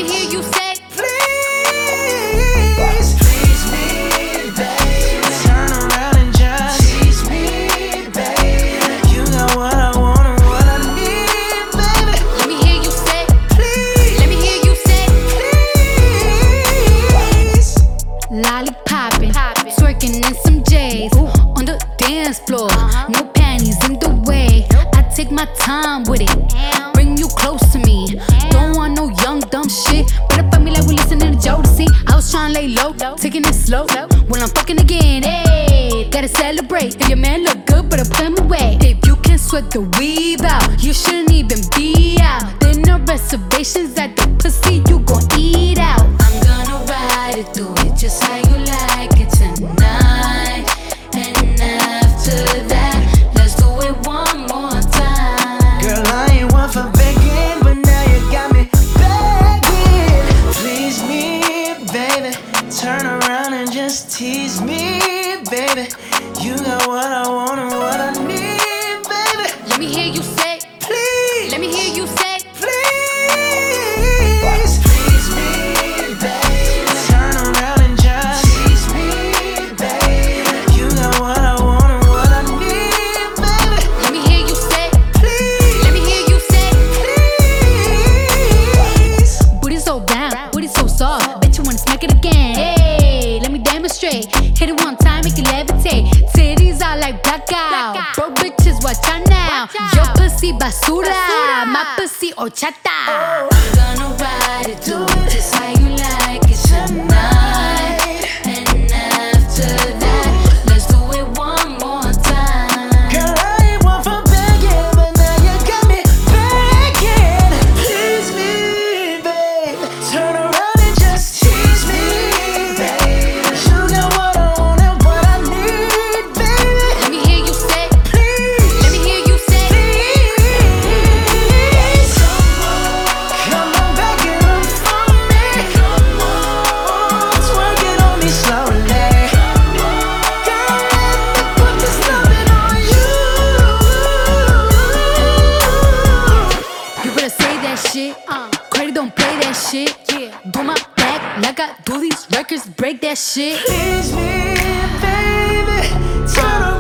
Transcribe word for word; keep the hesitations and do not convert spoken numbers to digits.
hear you say, please, please me, baby. Turn around and just tease me, baby. You got what I want and what I need, baby. let me hear you say, Please, let me hear you say, please. lollipoppin', twerking in some J's on the dance floor. No panties in the way. I take my time with it, bring you close to me. Don't want no young dumb shit. Better fuck me like we listening to Jodeci. I was tryna lay low, taking it slow. When I'm fucking again, hey, gotta celebrate. If your man look good, better put him away. If you can sweat the weave out, you shouldn't even be out. There no reservations at the pussy, you gon' eat out. I'm gonna ride it, do it just how you like it tonight. And after that, let's do it one more time. Girl, I ain't one for begging, but now you got me begging. Please me, baby. Turn around and just tease me, baby. You got what I want and what I need, baby. Let me hear you say, Please, let me hear you say, please, please me, baby. Turn around and just tease me, baby. You got what I want and what I need, baby. let me hear you say, Please, let me hear you say. please. Booty so round, booty so soft. Bet you wanna smack it again. Hey, let me demonstrate. Hit it one time, make it levitate. Titties are like blackout. Bro, bitches, watch out now. Your pussy basura, my pussy horchata. I'm gonna ride it, do it just how you like it tonight. And after that, let's do it one more time. Girl, I ain't one for begging, but now you got me begging. Please me, babe. Turn around and just tease me, babe. You got what I want and what I need, baby. Let me hear you say, Please, let me hear you say. please. Come on, back it up for me. Twerk it on me slowly. Girl, let me put this loving on you. You better say that shit. Uh, Credit don't play that shit. Yeah. Do my back like I do these records, break that shit. Please me, baby. Turn around.